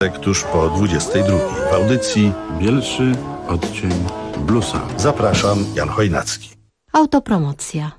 Tuż po 22 w audycji Bielszy odcień bluesa. Zapraszam, Jan Chojnacki. Autopromocja.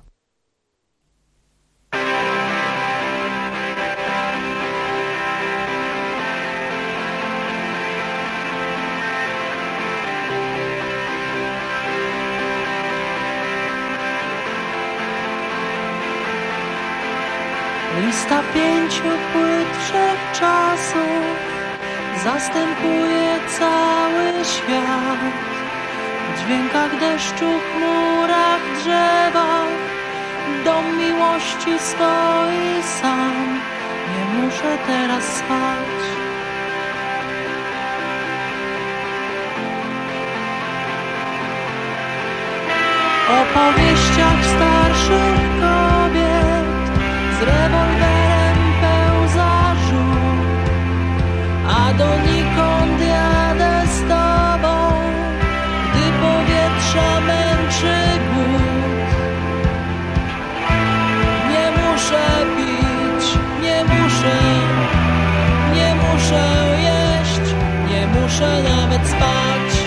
Lista 5 płyt wszechczasów zastępuje cały świat. W dźwiękach deszczu, chmurach, drzewach dom miłości stoi sam. Nie muszę teraz spać. Opowieściach starszych kobiet z rewolwerem pełza żółt, a donikąd jadę z tobą, gdy powietrza męczy głód. Nie muszę pić, nie muszę jeść, nie muszę nawet spać.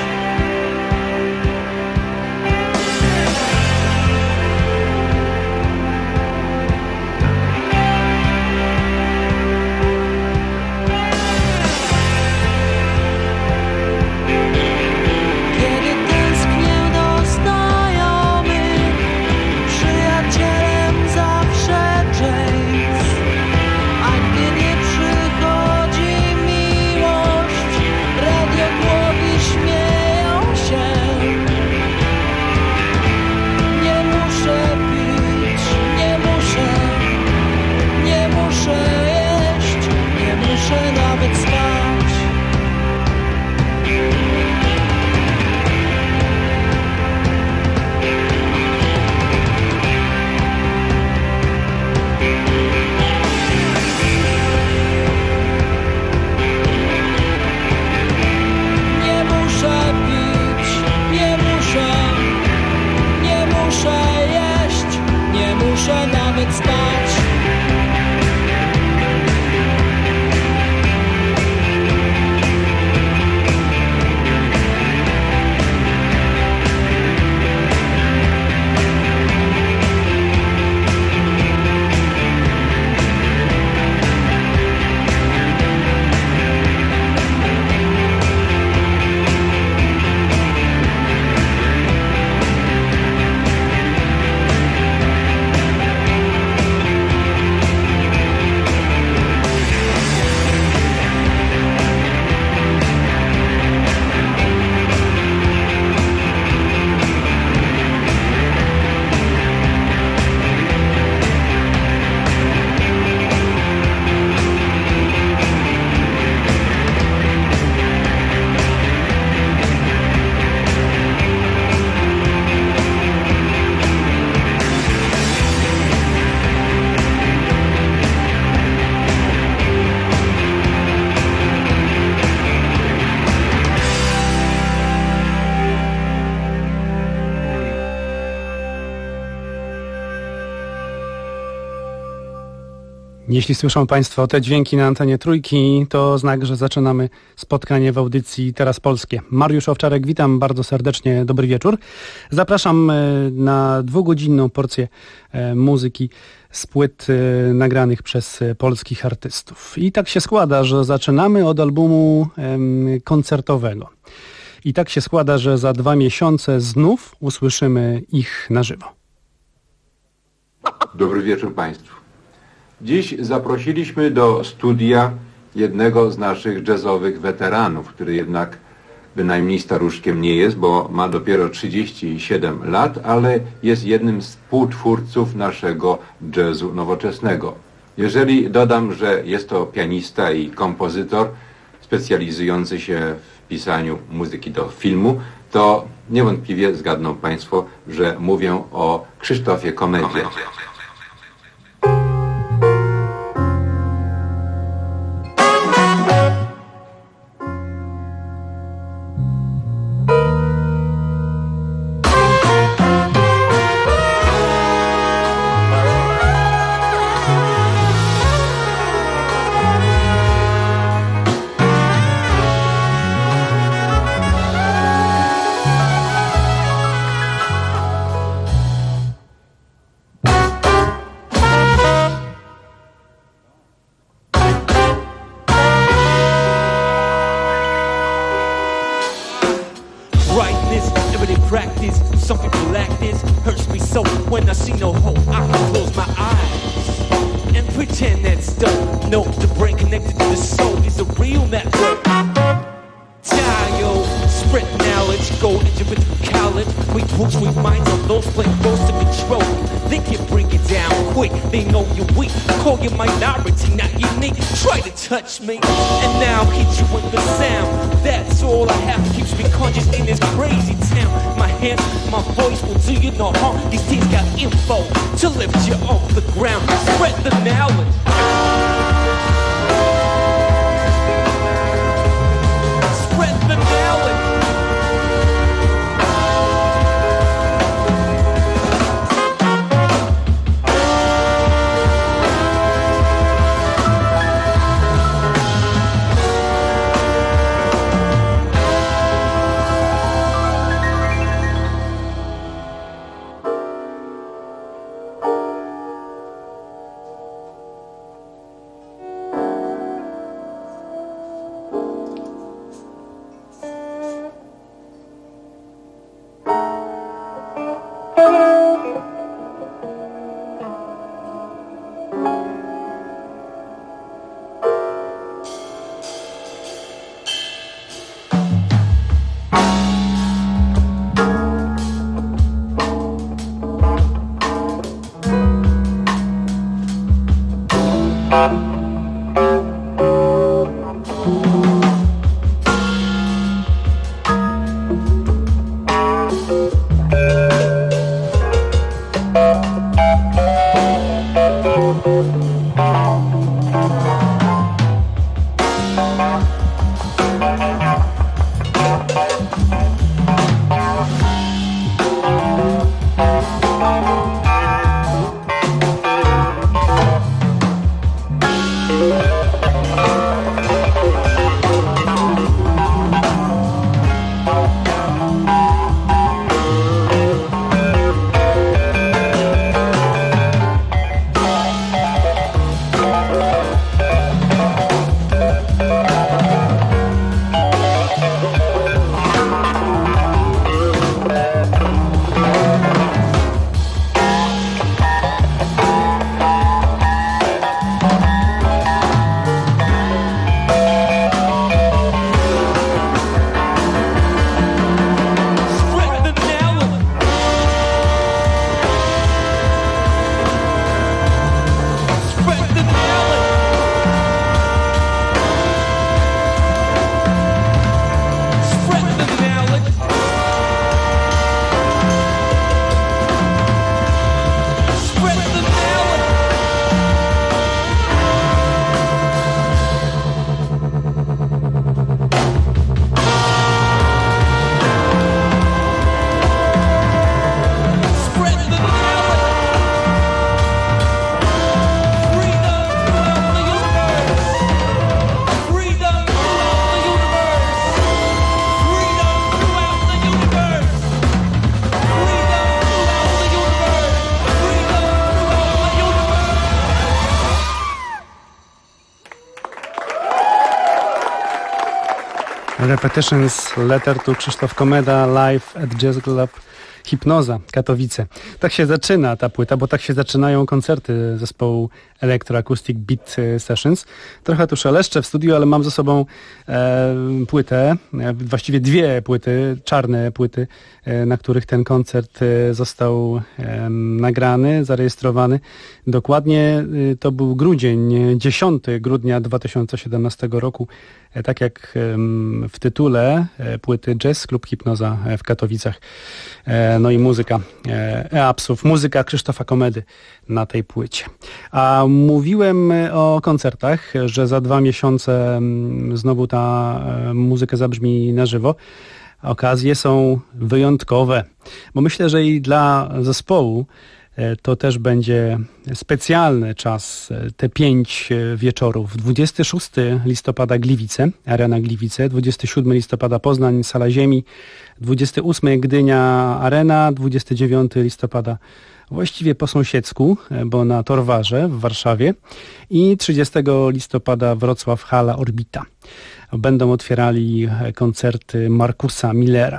Jeśli słyszą Państwo te dźwięki na antenie Trójki, to znak, że zaczynamy spotkanie w audycji Teraz Polskie. Mariusz Owczarek, witam bardzo serdecznie, dobry wieczór. Zapraszam na 2-godzinną porcję muzyki z płyt nagranych przez polskich artystów. I tak się składa, że zaczynamy od albumu koncertowego. I tak się składa, że za 2 miesiące znów usłyszymy ich na żywo. Dobry wieczór Państwu. Dziś zaprosiliśmy do studia jednego z naszych jazzowych weteranów, który jednak bynajmniej staruszkiem nie jest, bo ma dopiero 37 lat, ale jest jednym z współtwórców naszego jazzu nowoczesnego. Jeżeli dodam, że jest to pianista i kompozytor specjalizujący się w pisaniu muzyki do filmu, to niewątpliwie zgadną Państwo, że mówię o Krzysztofie Komedzie. So when I see no hope, I can close my eyes and pretend that's dope. No, the brain connected to the soul is a real network. Dial, spread knowledge, go individual college. We books, we minds on those play those to control. They can bring it down quick, they know you're weak. Call you minority, not unique. Try to touch me, and now hit you with the sound. That's all I have, keeps me conscious in this crazy town. My hands, my voice will do you no harm. These things got info to lift you off the ground. Spread the knowledge. Spread the knowledge. Repetitions Letter to Krzysztof Komeda live at Jazz Club Hipnoza, Katowice. Tak się zaczyna ta płyta, bo tak się zaczynają koncerty zespołu Electroacoustic Beat Sessions. Trochę tu szeleszczę w studiu, ale mam ze sobą płytę, właściwie dwie płyty, czarne płyty, na których ten koncert został nagrany, zarejestrowany. Dokładnie to był grudzień, 10 grudnia 2017 roku. Tak jak w tytule płyty Jazz Club Hipnoza w Katowicach. No i muzyka Eapsów, muzyka Krzysztofa Komedy na tej płycie. A mówiłem o koncertach, że za 2 miesiące znowu ta muzyka zabrzmi na żywo. Okazje są wyjątkowe, bo myślę, że i dla zespołu to też będzie specjalny czas, te 5 wieczorów. 26 listopada Gliwice, Arena Gliwice, 27 listopada Poznań, Sala Ziemi, 28 Gdynia Arena, 29 listopada właściwie po sąsiedzku, bo na Torwarze w Warszawie i 30 listopada Wrocław, Hala Orbita. Będą otwierali koncerty Markusa Millera.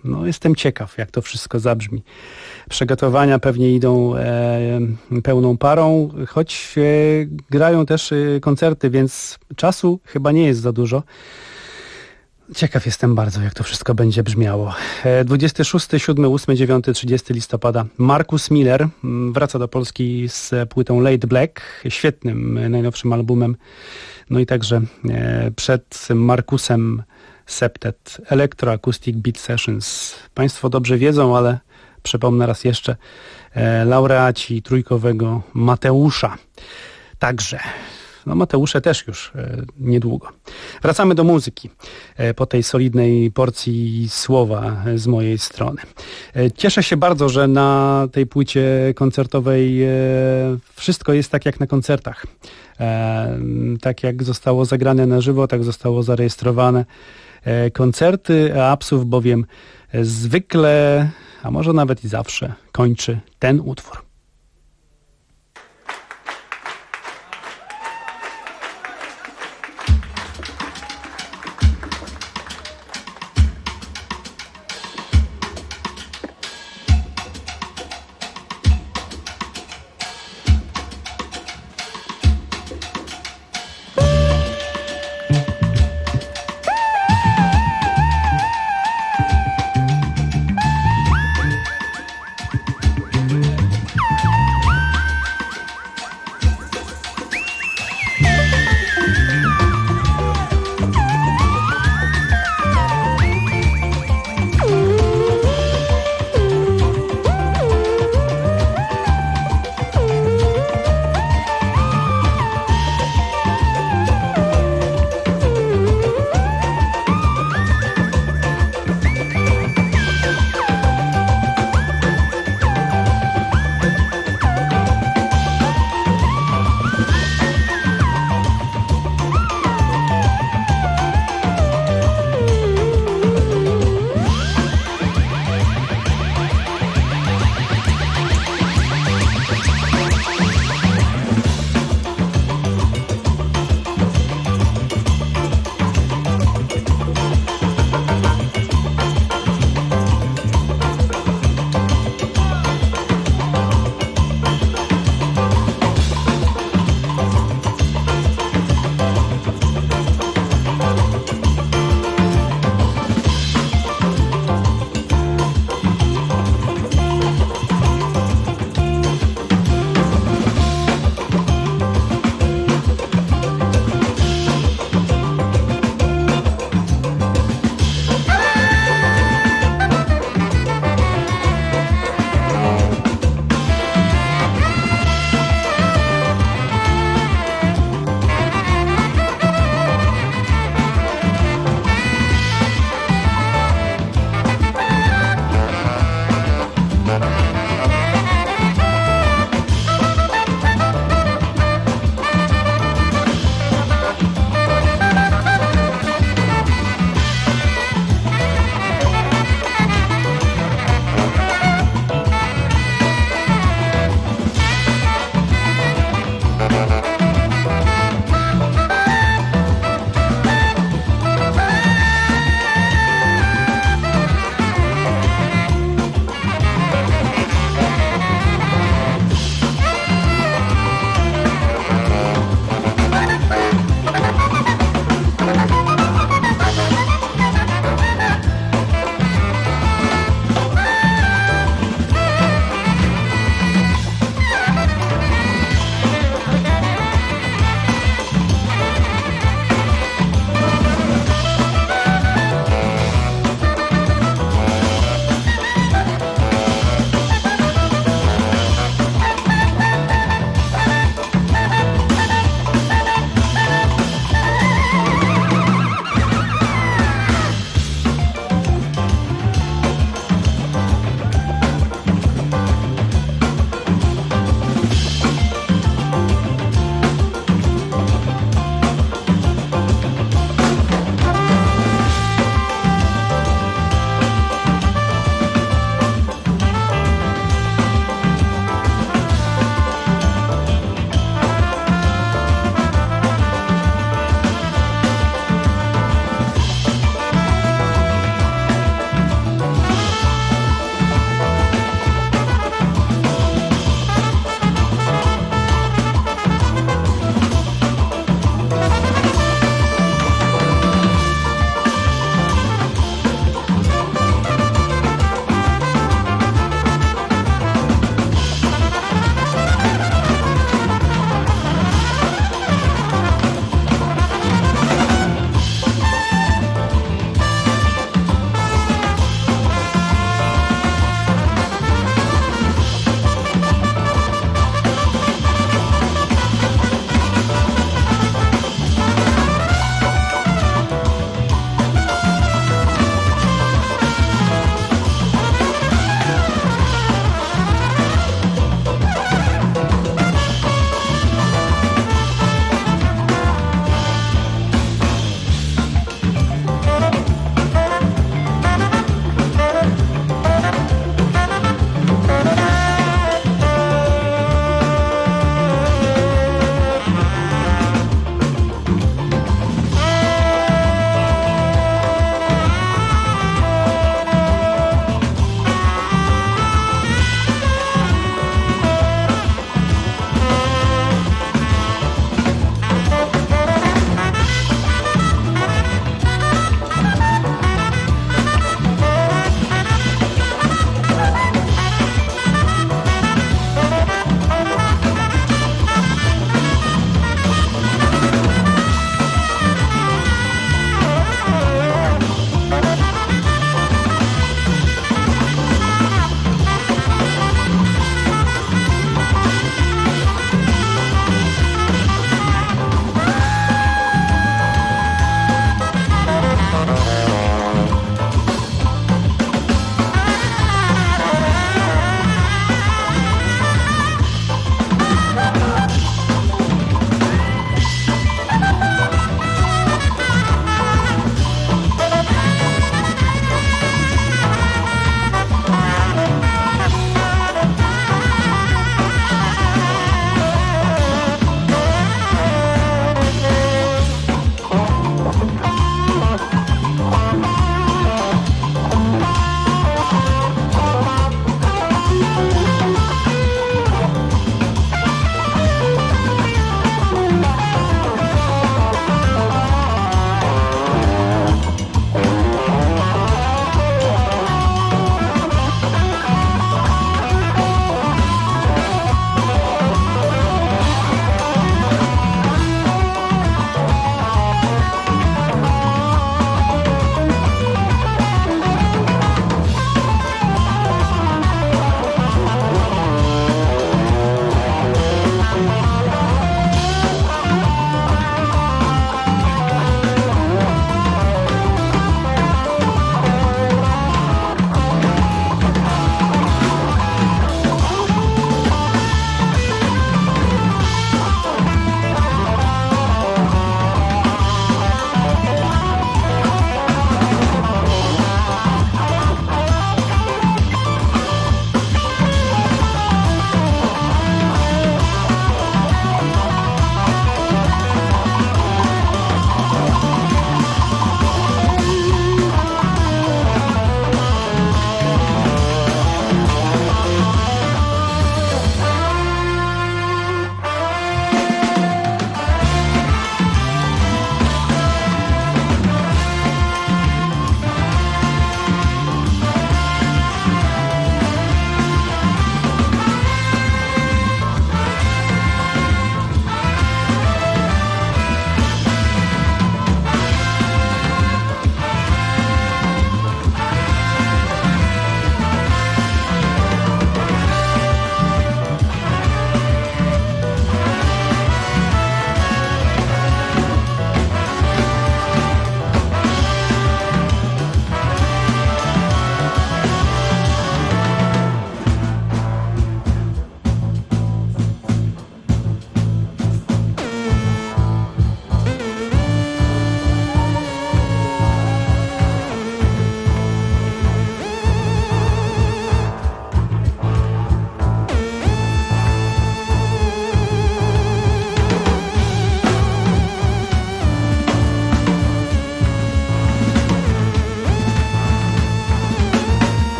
No, jestem ciekaw, jak to wszystko zabrzmi. Przygotowania pewnie idą pełną parą, choć grają też koncerty, więc czasu chyba nie jest za dużo. Ciekaw jestem bardzo, jak to wszystko będzie brzmiało. 26, 7, 8, 9, 30 listopada Marcus Miller wraca do Polski z płytą Late Black, świetnym, najnowszym albumem. No i także przed Marcusem Septet Electro Acoustic Beat Sessions. Państwo dobrze wiedzą, ale przypomnę raz jeszcze, laureaci trójkowego Mateusza. Także no Mateusze też już niedługo. Wracamy do muzyki po tej solidnej porcji słowa z mojej strony. Cieszę się bardzo, że na tej płycie koncertowej wszystko jest tak jak na koncertach. Tak jak zostało zagrane na żywo, tak zostało zarejestrowane. Koncerty Apsów bowiem zwykle, a może nawet i zawsze kończy ten utwór.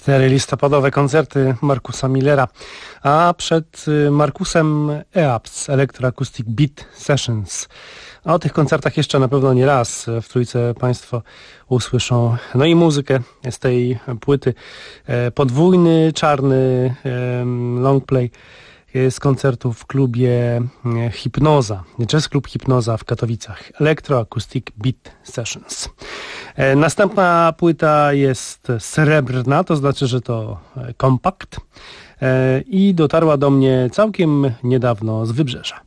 4 listopadowe koncerty Markusa Millera, a przed Markusem EAPS, Electroacoustic Beat Sessions. A o tych koncertach jeszcze na pewno nie raz w Trójce Państwo usłyszą. No i muzykę z tej płyty. Podwójny, czarny longplay z koncertu w klubie Hipnoza, Jazz Club Hipnoza w Katowicach. Electroacoustic Beat Sessions. Następna płyta jest srebrna, to znaczy, że to kompakt i dotarła do mnie całkiem niedawno z Wybrzeża.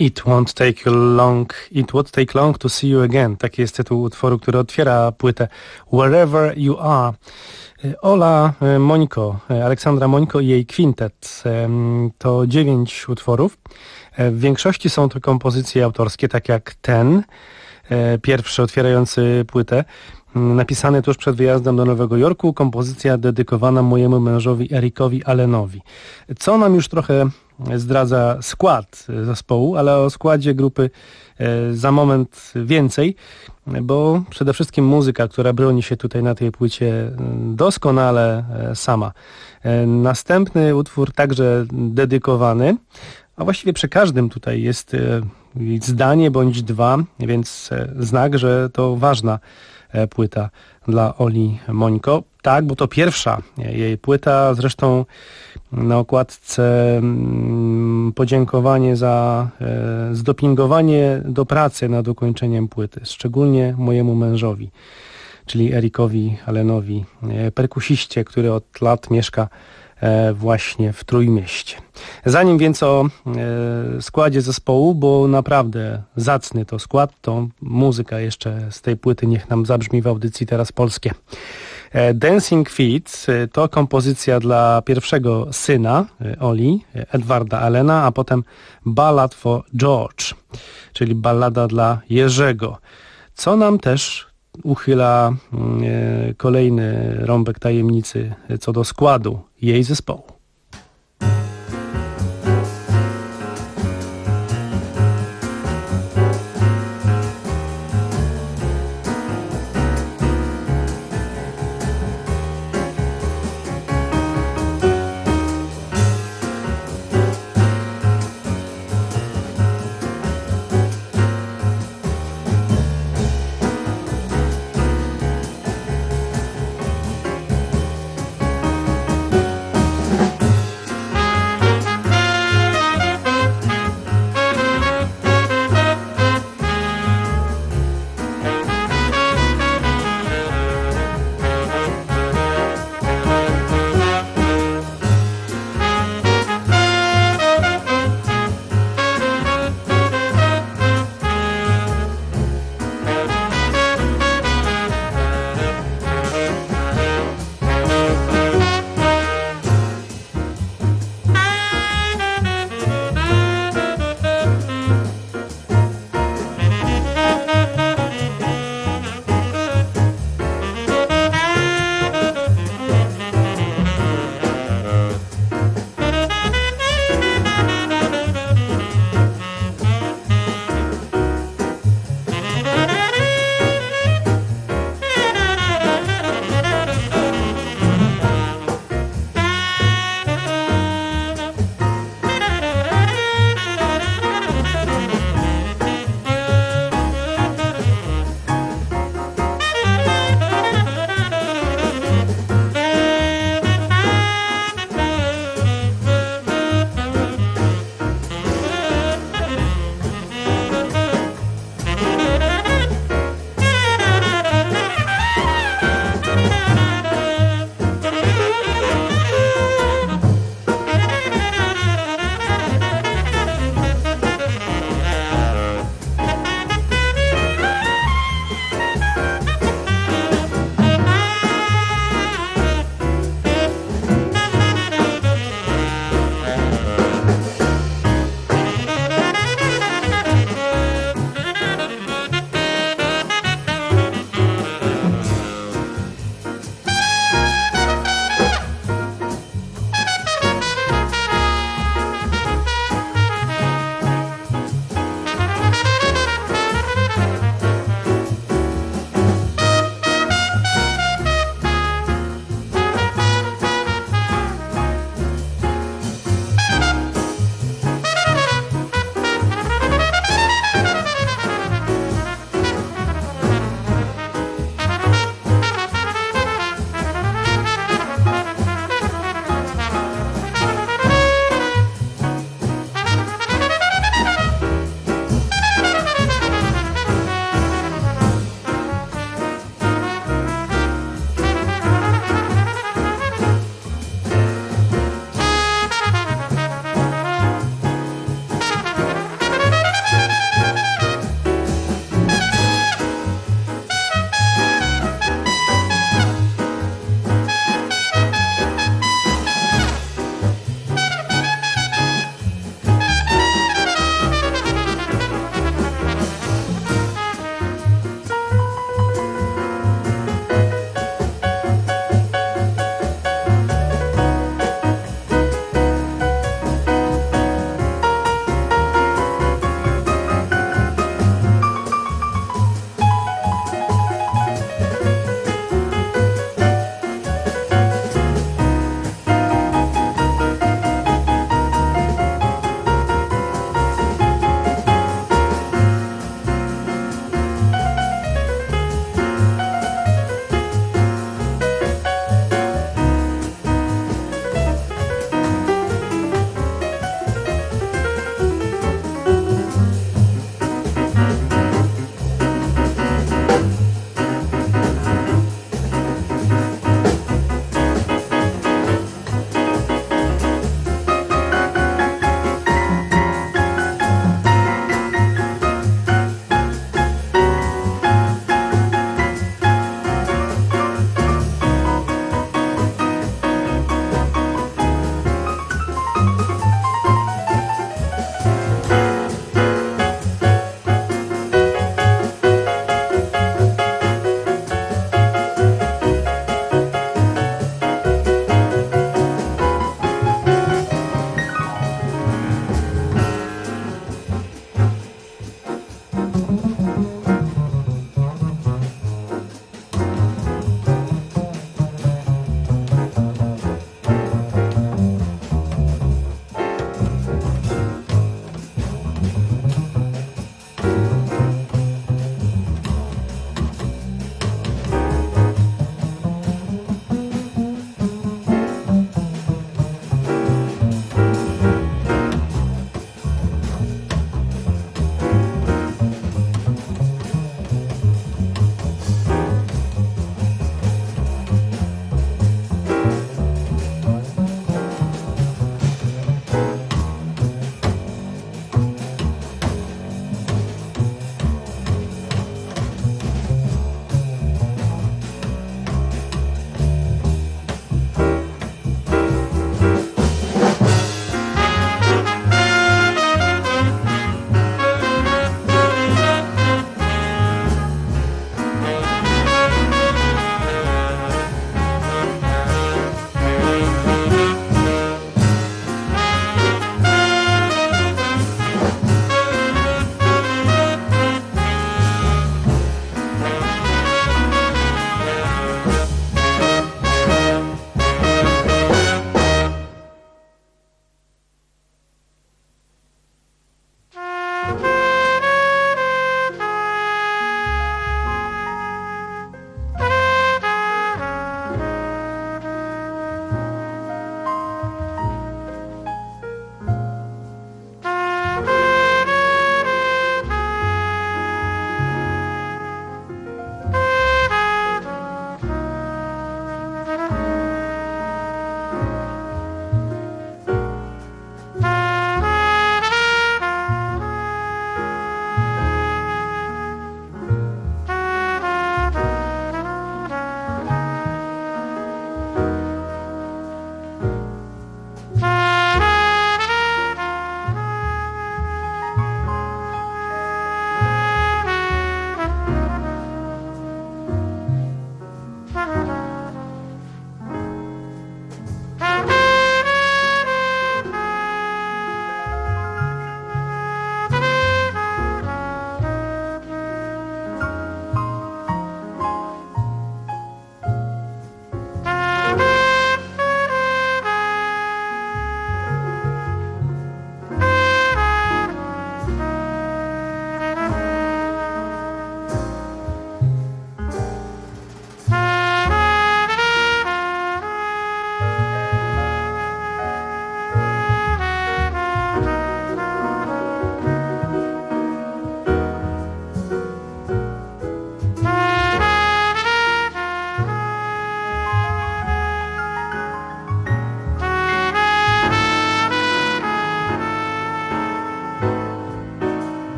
It won't take long to see you again. Taki jest tytuł utworu, który otwiera płytę Wherever You Are. Ola Mońko, Aleksandra Mońko i jej kwintet. To 9 utworów. W większości są to kompozycje autorskie, tak jak ten, pierwszy otwierający płytę, napisany tuż przed wyjazdem do Nowego Jorku, kompozycja dedykowana mojemu mężowi Erikowi Allenowi. Co nam już trochę zdradza skład zespołu, ale o składzie grupy za moment więcej, bo przede wszystkim muzyka, która broni się tutaj na tej płycie doskonale sama. Następny utwór także dedykowany, a właściwie przy każdym tutaj jest zdanie bądź dwa, więc znak, że to ważna płyta dla Oli Mońko. Tak, bo to pierwsza jej płyta, zresztą na okładce podziękowanie za zdopingowanie do pracy nad ukończeniem płyty, szczególnie mojemu mężowi, czyli Erikowi Allenowi, perkusiście, który od lat mieszka właśnie w Trójmieście. Zanim więc o składzie zespołu, bo naprawdę zacny to skład, to muzyka jeszcze z tej płyty niech nam zabrzmi w audycji Teraz Polskie. Dancing Feet to kompozycja dla pierwszego syna Oli, Edwarda Allena, a potem Ballad for George, czyli ballada dla Jerzego, co nam też uchyla kolejny rąbek tajemnicy co do składu jej zespołu.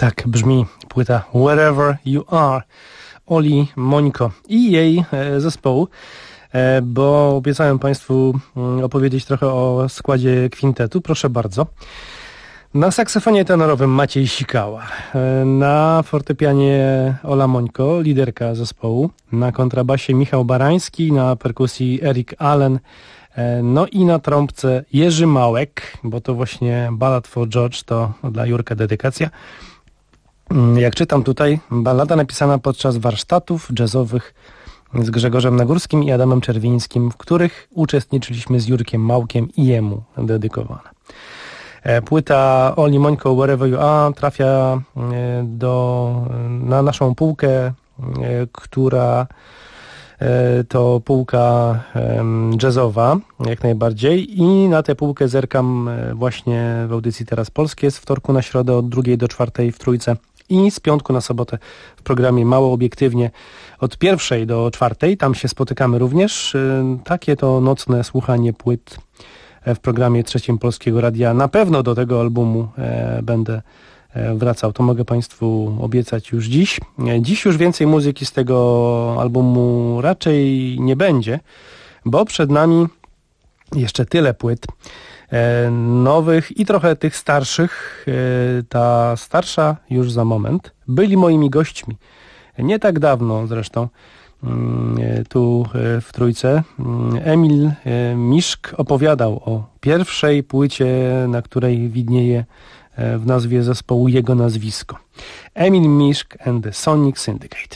Tak brzmi płyta Wherever You Are Oli Mońko i jej zespołu, bo obiecałem Państwu opowiedzieć trochę o składzie kwintetu. Proszę bardzo. Na saksofonie tenorowym Maciej Sikała, na fortepianie Ola Mońko, liderka zespołu, na kontrabasie Michał Barański, na perkusji Eric Allen, no i na trąbce Jerzy Małek, bo to właśnie Ballad for George, to dla Jurka dedykacja. Jak czytam tutaj, ballada napisana podczas warsztatów jazzowych z Grzegorzem Nagórskim i Adamem Czerwińskim, w których uczestniczyliśmy z Jurkiem Małkiem i jemu dedykowana. Płyta Oli Mońko Wherever You Are trafia na naszą półkę, która to półka jazzowa jak najbardziej, i na tę półkę zerkam właśnie w audycji Teraz Polskie z wtorku na środę od 2 do 4 w Trójce i z piątku na sobotę w programie Mało Obiektywnie od 1 do 4. Tam się spotykamy również. Takie to nocne słuchanie płyt w programie Trzecim Polskiego Radia. Na pewno do tego albumu będę wracał. To mogę Państwu obiecać już dziś. Dziś już więcej muzyki z tego albumu raczej nie będzie, bo przed nami jeszcze tyle płyt nowych i trochę tych starszych. Ta starsza już za moment. Byli moimi gośćmi. Nie tak dawno zresztą tu w Trójce. Emil Miszk opowiadał o pierwszej płycie, na której widnieje w nazwie zespołu jego nazwisko. Emil Miszk and the Sonic Syndicate.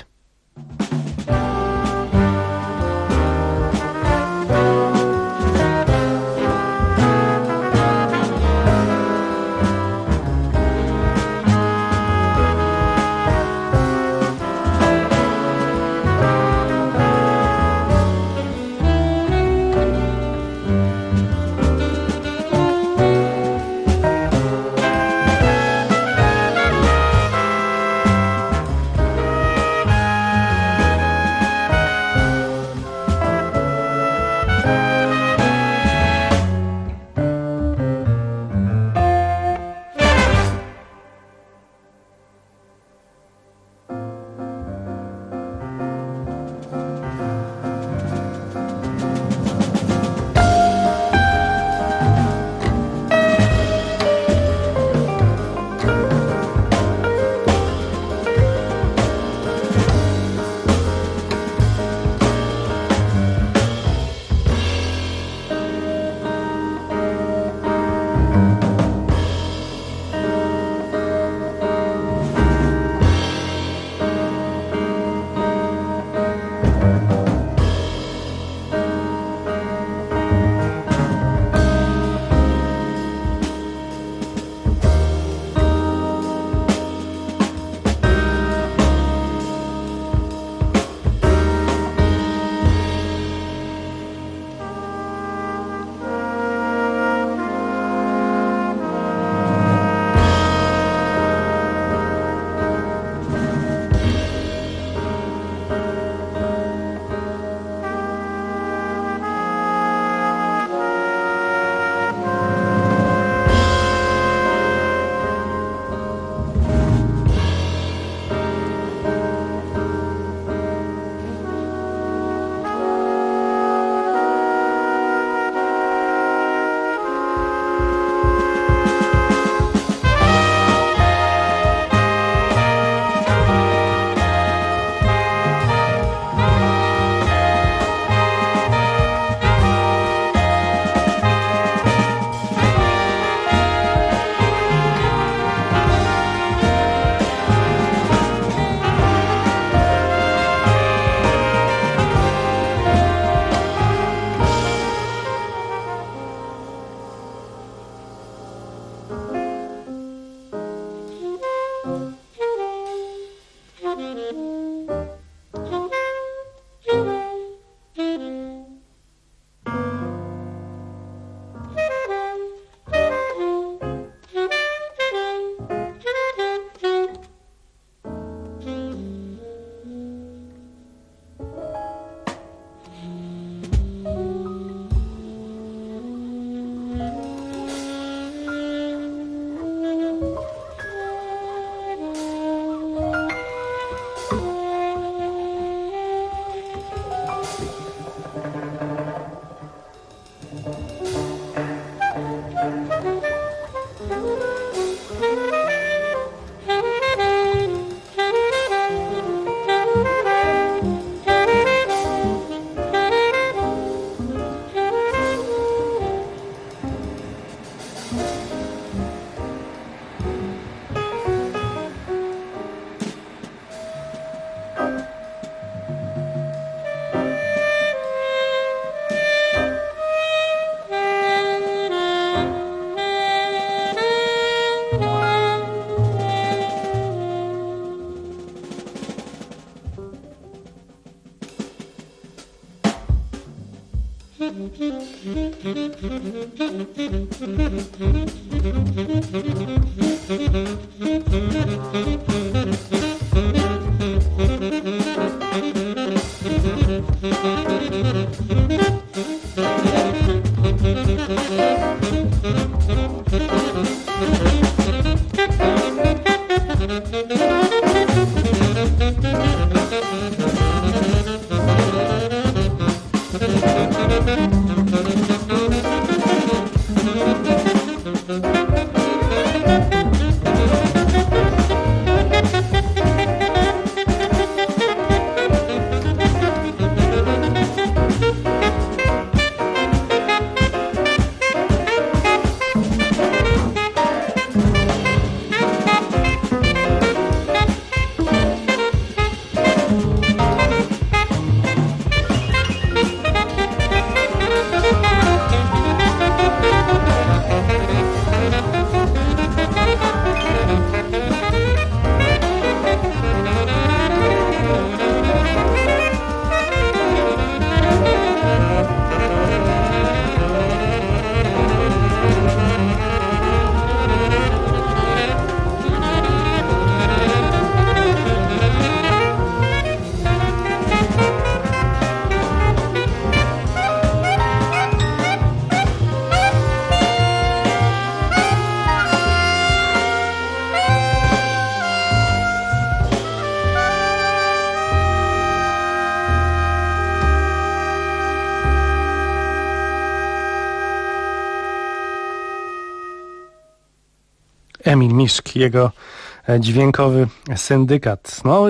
Emil Miszk, jego dźwiękowy syndykat. No,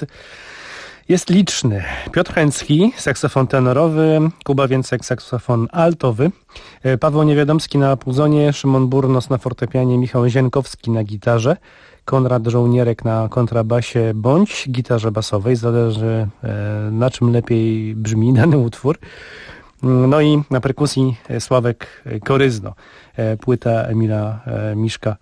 jest liczny. Piotr Chęcki, saksofon tenorowy, Kuba Więcek, saksofon altowy, Paweł Niewiadomski na puzonie, Szymon Burnos na fortepianie, Michał Zienkowski na gitarze, Konrad Żołnierek na kontrabasie bądź gitarze basowej, zależy na czym lepiej brzmi dany utwór. No i na perkusji Sławek Koryzno, płyta Emila Miszka.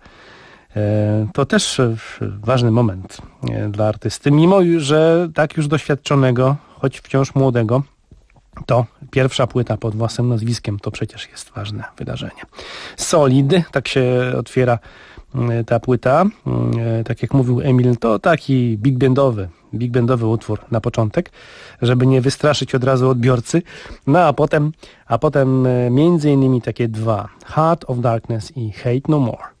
To też ważny moment dla artysty, mimo że tak już doświadczonego, choć wciąż młodego, to pierwsza płyta pod własnym nazwiskiem to przecież jest ważne wydarzenie. Solid, tak się otwiera ta płyta. Tak jak mówił Emil, to taki big bandowy utwór na początek, żeby nie wystraszyć od razu odbiorcy. No a potem między innymi takie dwa: Heart of Darkness i Hate No More.